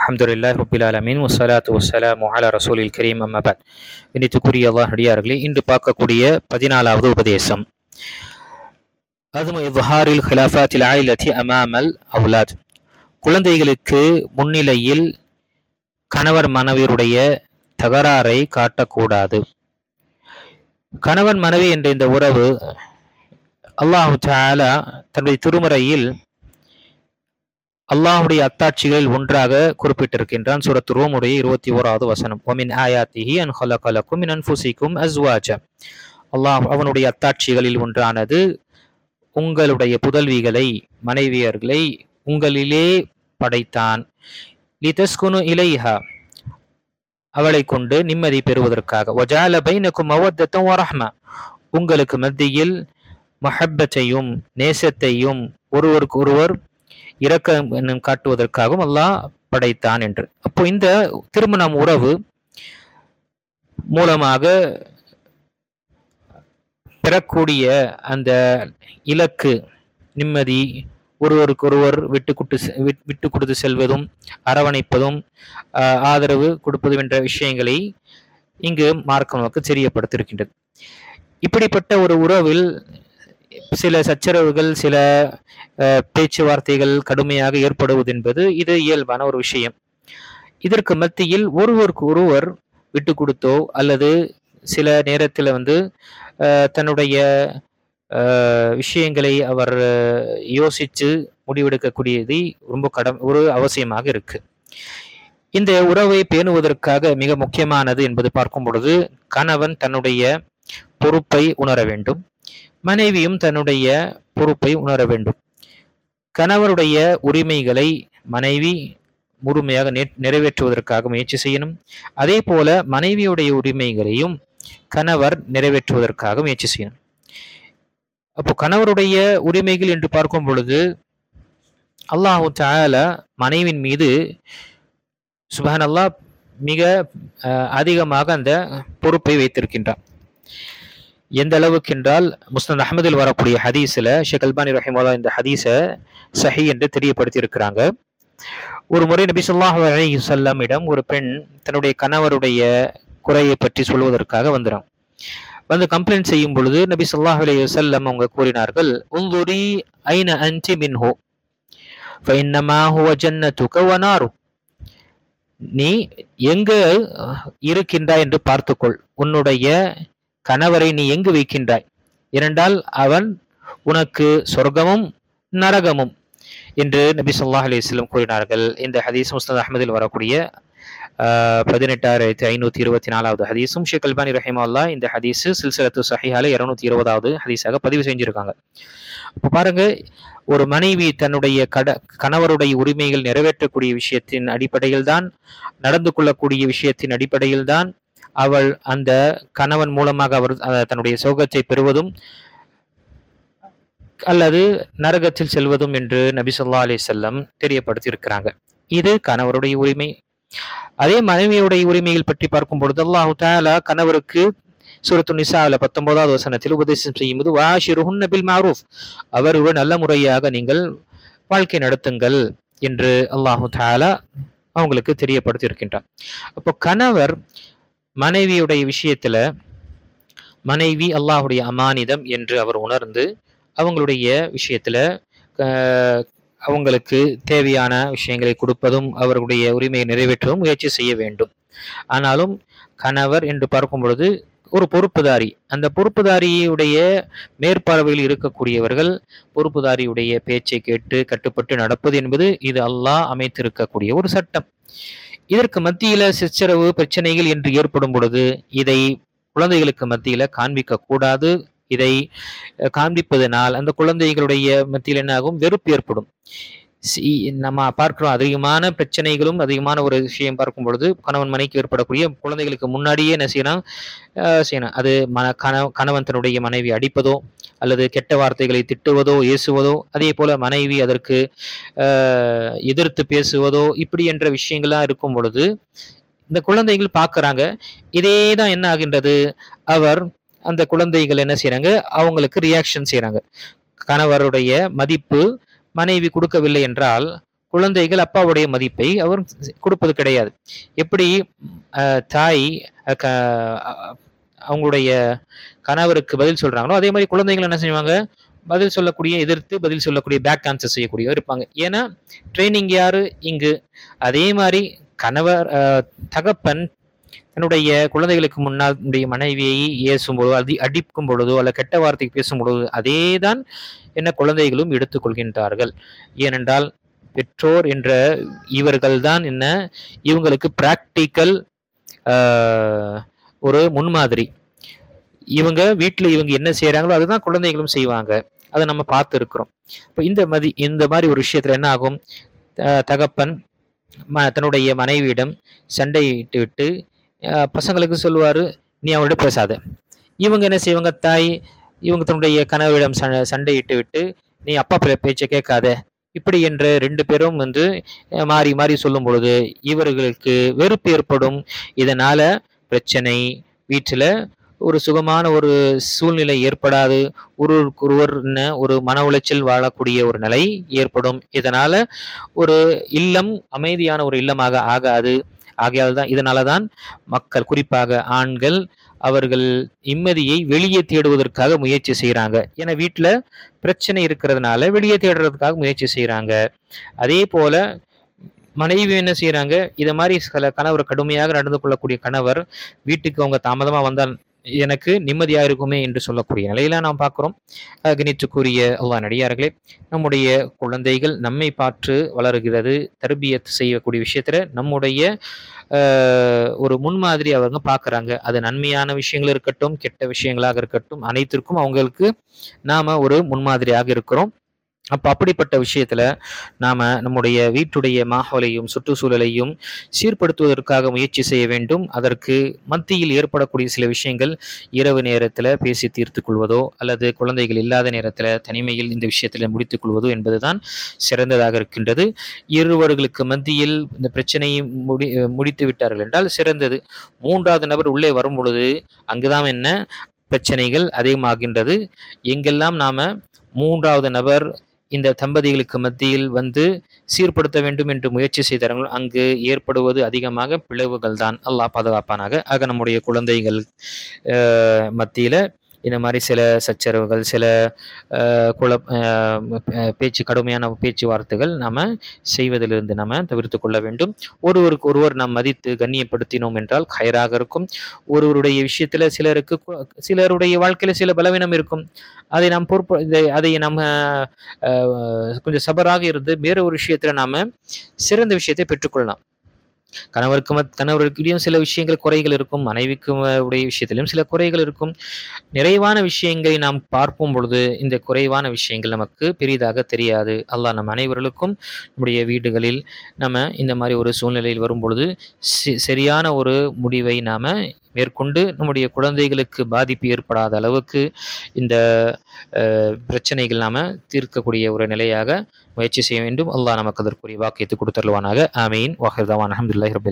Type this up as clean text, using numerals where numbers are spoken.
அல்ஹம்துலில்லாஹி ரப்பில் ஆலமீன் வஸ்ஸலாத்து வஸ்ஸலாமு அலா ரசூலில் கரீம் அம்மா பஅத். இன்னைக்குரிய அல்லாஹ் அடியார்களே, இன்று பார்க்கக்கூடிய 14வது உபதேசம் அதுமு இஸ்ஹாரில் ஹிலாஃபாத்தில் ஆயிலத்தி அமாமல் அவுலாத். குழந்தைகளுக்கு முன்னிலையில் கணவர் மனைவியருடைய தகராறை காட்டக்கூடாது. கணவன் மனைவி என்ற இந்த உறவு அல்லாஹு தஆலா தன்னுடைய திருமறையில் அல்லாஹுடைய அத்தாட்சிகளில் ஒன்றாக குறிப்பிட்டிருக்கின்றான். சூரத்து ரூமுடைய 21வது வசனம், வமின் ஆயாத்திஹி அன் ஹலகலக்கும் மின் அன்ஃபுசிக்கும் அஸ்வாஜ. அல்லாஹ் அவனுடைய அத்தாட்சிகளில் ஒன்றானது உங்களுடைய புதல்விகளை, மனைவியர்களை உங்களிலே படைத்தான். லிதஸ்குனு இலைஹா, அவளை கொண்டு நிம்மதி பெறுவதற்காக. வஜஅல பைனக்கும் மவத்தத்தன் வரஹ்மா, உங்களுக்கு மத்தியில் மஹப்பத்தையும் நேசத்தையும் ஒருவருக்கு ஒருவர் இரக்கம் காட்டுவதற்காகவும் அல்லாஹ் படைத்தான் என்று. அப்போ இந்த திருமணம் உறவு மூலமாக பெறக்கூடிய அந்த இலக்கு நிம்மதி, ஒருவருக்கு ஒருவர் விட்டு கொடுத்து செல்வதும் அரவணைப்பதும் ஆதரவு கொடுப்பதும் என்ற விஷயங்களை இங்கு மார்க்கம் நமக்கு தெரியப்படுத்தியிருக்கின்றது. இப்படிப்பட்ட ஒரு உறவில் சில சச்சரவுகள், சில பேச்சுவார்த்தைகள் கடுமையாக ஏற்படுவது என்பது இது இயல்பான ஒரு விஷயம். இதற்கு மத்தியில் ஒருவருக்கு ஒருவர் விட்டு கொடுத்தோ அல்லது சில நேரத்தில் தன்னுடைய விஷயங்களை அவர் யோசித்து முடிவெடுக்கக்கூடியது ரொம்ப ஒரு அவசியமாக இருக்கு. இந்த உறவை பேணுவதற்காக மிக முக்கியமானது என்பது பார்க்கும் பொழுது, கணவன் தன்னுடைய பொறுப்பை உணர வேண்டும், மனைவியும் தன்னுடைய பொறுப்பை உணர வேண்டும். கணவருடைய உரிமைகளை மனைவி முழுமையாக நிறைவேற்றுவதற்காக முயற்சி செய்யணும். அதே போல மனைவியுடைய உரிமைகளையும் கணவர் நிறைவேற்றுவதற்காக முயற்சி செய்யணும். அப்போ கணவருடைய உரிமைகள் என்று பார்க்கும் பொழுது அல்லாஹு தஆலா மனைவின் மீது சுப்ஹானல்லாஹ் மிக அதிகமாக அந்த பொறுப்பை வைத்திருக்கின்றான். எந்த அளவுக்கு என்றால், முஸ்னத் அஹ்மதில் வரக்கூடிய ஹதீஸ்ல ஷேக் அல்பானி ரஹிமஹுல்லாஹ் இந்த ஹதீஸை சஹீஹ் என்று தெரியப்படுத்தி இருக்கிறாங்க. ஒரு முறை நபி ஸல்லல்லாஹு அலைஹி வஸல்லம் ஒரு பெண் தன்னுடைய கணவருடைய குறையை பற்றி சொல்வதற்காக வந்து கம்ப்ளைண்ட் செய்யும் பொழுது நபி ஸல்லல்லாஹு அலைஹி வஸல்லம் அவங்க கூறினார்கள், உன்துரி ஐன அன்டி மின்ஹு ஃபஇன்னமா ஹுவ ஜன்னதுக வ நாரு. நீ எங்க இருக்கின்றாய் என்று பார்த்துக்கொள், உன்னுடைய கணவரை நீ எங்கு வைக்கின்றாய், இரண்டால் அவன் உனக்கு சொர்க்கமும் நரகமும் என்று நபி ஸல்லல்லாஹு அலைஹி வஸல்லம் கூறினார்கள். இந்த ஹதீஸ் முஸ்னத் அஹ்மதில் வரக்கூடிய 18524வது ஹதீஸும் ஷேக் அல்பானி ரஹிமஹுல்லாஹ் இந்த ஹதீஸ் சில்சிலத்து ஸஹீஹால 220வது ஹதீஸாக பதிவு செஞ்சிருக்காங்க. இப்போ பாருங்க, ஒரு மனைவி தன்னுடைய கணவருடைய உரிமைகள் நிறைவேற்றக்கூடிய விஷயத்தின் அடிப்படையில் தான், நடந்து கொள்ளக்கூடிய விஷயத்தின் அடிப்படையில் தான் அவள் அந்த கணவன் மூலமாக அவர் தன்னுடைய சோகத்தை பெறுவதும் அல்லது நரகத்தில் செல்வதும் என்று நபி ஸல்லல்லாஹு அலைஹி வஸல்லம் தெரியப்படுத்தி இருக்கிறாங்க. இது கணவருடைய உரிமை. அதே மனைவியுடைய உரிமைகள் பற்றி பார்க்கும் பொழுது அல்லாஹு தஆலா கணவருக்கு சூரத்து நிசால 19வது வசனத்தில் உபதேசம் செய்யும்போது, வாஷிருஹுன்ன பில் மஅரூஃப், அவருடன் நல்ல முறையாக நீங்கள் வாழ்க்கை நடத்துங்கள் என்று அல்லாஹு தஆலா அவங்களுக்கு தெரியப்படுத்தி இருக்கின்றார். அப்போ கணவர் மனைவியுடைய விஷயத்துல மனைவி அல்லாஹுடைய அமானிதம் என்று அவர் உணர்ந்து அவங்களுடைய விஷயத்துல அவங்களுக்கு தேவையான விஷயங்களை கொடுப்பதும் அவர்களுடைய உரிமையை நிறைவேற்றவும் முயற்சி செய்ய வேண்டும். ஆனாலும் கணவர் என்று பார்க்கும் பொழுது ஒரு பொறுப்புதாரி, அந்த பொறுப்புதாரியுடைய மேற்பார்வையில் இருக்கக்கூடியவர்கள் பொறுப்புதாரியுடைய பேச்சை கேட்டு கட்டுப்பட்டு நடப்பது என்பது இது அல்லாஹ் அமைத்திருக்கக்கூடிய ஒரு சட்டம். இதற்கு மத்தியில சச்சரவு பிரச்சனைகள் என்று ஏற்படும் பொழுது இதை குழந்தைகளுக்கு மத்தியில காண்பிக்க கூடாது. இதை காண்பிப்பதனால் அந்த குழந்தைகளுடைய மத்தியில் என்ன ஆகும், வெறுப்பு ஏற்படும். நம்ம பார்க்கிறோம், அதிகமான பிரச்சனைகளும் அதிகமான ஒரு விஷயம் பார்க்கும் பொழுது கணவன் மனைவிக்கு ஏற்படக்கூடிய குழந்தைகளுக்கு முன்னாடியே என்ன செய்யணும், அது கணவன் தன்னுடைய மனைவி அடிப்பதோ அல்லது கெட்ட வார்த்தைகளை திட்டுவதோ ஏசுவதோ, அதே போல மனைவி அதற்கு எதிர்த்து பேசுவதோ, இப்படி என்ற விஷயங்கள்லாம் இருக்கும் பொழுது இந்த குழந்தைகள் பார்க்கறாங்க. இதே தான் என்ன ஆகின்றது, அந்த குழந்தைகள் என்ன செய்யறாங்க, அவங்களுக்கு ரியாக்ஷன் செய்யறாங்க. கணவருடைய மதிப்பு மனைவி கொடுக்கவில்லை என்றால் குழந்தைகள் அப்பாவுடைய மதிப்பை அவர் கொடுப்பது கிடையாது. எப்படி தாய் அவங்களுடைய கணவருக்கு பதில் சொல்றாங்களோ, அதே மாதிரி குழந்தைகள் என்ன செய்வாங்க, எதிர்த்து பதில் சொல்லக்கூடிய பேக் ஆன்சர் செய்யக்கூடிய இருப்பாங்க. ஏன்னா ட்ரைனிங் யாரு இங்கு. அதே மாதிரி கணவர் தகப்பன் தன்னுடைய குழந்தைகளுக்கு முன்னால் தன்னுடைய மனைவியை ஏசும் பொழுதோ, அடிக்கும் பொழுதோ, அல்ல கெட்ட வார்த்தைக்கு பேசும் பொழுது அதேதான் என்ன குழந்தைகளும் எடுத்துக்கொள்கின்றார்கள். ஏனென்றால் பெற்றோர் என்ற இவர்கள் தான் என்ன, இவங்களுக்கு பிராக்டிக்கல் ஒரு முன்மாதிரி. இவங்க வீட்டில் இவங்க என்ன செய்யறாங்களோ அதுதான் குழந்தைகளும் செய்வாங்க. அதை நம்ம பார்த்து இருக்கிறோம். இப்போ இந்த மாதிரி ஒரு விஷயத்துல என்ன ஆகும், தகப்பன் தன்னுடைய மனைவியிடம் சண்டையிட்டு விட்டு பசங்களுக்கு சொல்லுவாரு, நீ அவங்கள்ட்ட பேசாத. இவங்க என்ன செய்வாங்க, தாய் இவங்க தன்னுடைய கணவரிடம் சண்டையிட்டு விட்டு, நீ அப்பா பேச்சை கேட்காத. இப்படி என்ற 2 பேரும் மாறி மாறி சொல்லும் பொழுது இவர்களுக்கு வெறுப்பு ஏற்படும். இதனால பிரச்சனை, வீட்டில் ஒரு சுகமான ஒரு சூழ்நிலை ஏற்படாது. ஒருவர் ஒரு மன உளைச்சல் வாழக்கூடிய ஒரு நிலை ஏற்படும். இதனால ஒரு இல்லம் அமைதியான ஒரு இல்லமாக ஆகாது. இதனாலதான் மக்கள், குறிப்பாக ஆண்கள், அவர்கள் நிம்மதியை வெளியே தேடுவதற்காக முயற்சி செய்யறாங்க. ஏன்னா வீட்டுல பிரச்சனை இருக்கிறதுனால வெளியே தேடுறதுக்காக முயற்சி செய்யறாங்க. அதே போல மனைவி என்ன செய்யறாங்க, இத மாதிரி சில கணவர் கடுமையாக நடந்து கொள்ளக்கூடிய கணவர் வீட்டுக்கு அவங்க தாமதமா வந்தால் எனக்கு நிம்மதியா இருக்குமே என்று சொல்லக்கூடிய நிலையில நாம் பார்க்கிறோம். கணித்துக்குரிய அல்லாஹ் நடிகார்களே, நம்முடைய குழந்தைகள் நம்மை பார்த்து வளருகிறது. தர்பியத் செய்யக்கூடிய விஷயத்துல நம்முடைய ஒரு முன்மாதிரி அவங்க பார்க்குறாங்க. அது நன்மையான விஷயங்கள் இருக்கட்டும், கெட்ட விஷயங்களாக இருக்கட்டும், அனைத்திற்கும் அவங்களுக்கு நாம ஒரு முன்மாதிரியாக இருக்கிறோம். அப்படிப்பட்ட விஷயத்துல நாம நம்முடைய வீட்டுடைய மாஹோலையும் சுற்றுச்சூழலையும் சீர்படுத்துவதற்காக முயற்சி செய்ய வேண்டும். அதற்கு மத்தியில் ஏற்படக்கூடிய சில விஷயங்கள் இரவு நேரத்துல பேசி தீர்த்து கொள்வதோ, அல்லது குழந்தைகள் இல்லாத நேரத்துல தனிமையில் இந்த விஷயத்துல முடித்துக் கொள்வதோ என்பதுதான் சிறந்ததாக இருக்கின்றது. இருவர்களுக்கு மத்தியில் இந்த பிரச்சனையை முடித்து விட்டார்கள் என்றால் சிறந்தது. 3வது நபர் உள்ளே வரும் பொழுது அங்குதான் என்ன பிரச்சனைகள் அதிகமாகின்றது. எங்கெல்லாம் நாம 3வது நபர் இந்த தம்பதிகளுக்கு மத்தியில் சீர்படுத்த வேண்டும் என்று முயற்சி செய்தார்கள், அங்கு ஏற்படுவது அதிகமாக பிளவுகள் தான். அல்லாஹ் பாதுகாப்பானாக. ஆக நம்முடைய குழந்தைகள் மத்தியில இந்த மாதிரி சில சச்சரவுகள், சில கடுமையான பேச்சுவார்த்தைகள் நாம செய்வதிலிருந்து நாம தவிர்த்து கொள்ள வேண்டும். ஒருவருக்கு ஒருவர் நாம் மதித்து கண்ணியப்படுத்தினோம் என்றால் ஹைராக இருக்கும். ஒருவருடைய விஷயத்துல சிலருடைய வாழ்க்கையில சில பலவீனம் இருக்கும். அதை நாம் அதை நம்ம கொஞ்சம் சபராக இருந்து வேற ஒரு விஷயத்துல நாம சிறந்த விஷயத்தை பெற்றுக்கொள்ளலாம். கணவருக்கிடையும் சில விஷயங்கள் குறைகள் இருக்கும், மனைவிக்கு உடைய விஷயத்திலும் சில குறைகள் இருக்கும். நிறைவான விஷயங்களை நாம் பார்க்கும் பொழுது இந்த குறைவான விஷயங்கள் நமக்கு பெரிதாக தெரியாது. அல்லாஹ் நம் அனைவர்களுக்கும் நம்முடைய வீடுகளில் நம்ம இந்த மாதிரி ஒரு சூழ்நிலையில் வரும் பொழுது சரியான ஒரு முடிவை நாம மேற்கொண்டு நம்முடைய குழந்தைகளுக்கு பாதிப்பு ஏற்படாத அளவுக்கு இந்த பிரச்சனைகள் நாம தீர்க்கக்கூடிய ஒரு நிலையாக முயற்சி செய்ய வேண்டும். அல்லாஹ் நமக்கு அதற்குரிய வாக்கியத்தை கொடுத்தருவானாக. ஆமீன். வாஹிர் தவான் அல்ஹம்துலில்லாஹி ரப்பில்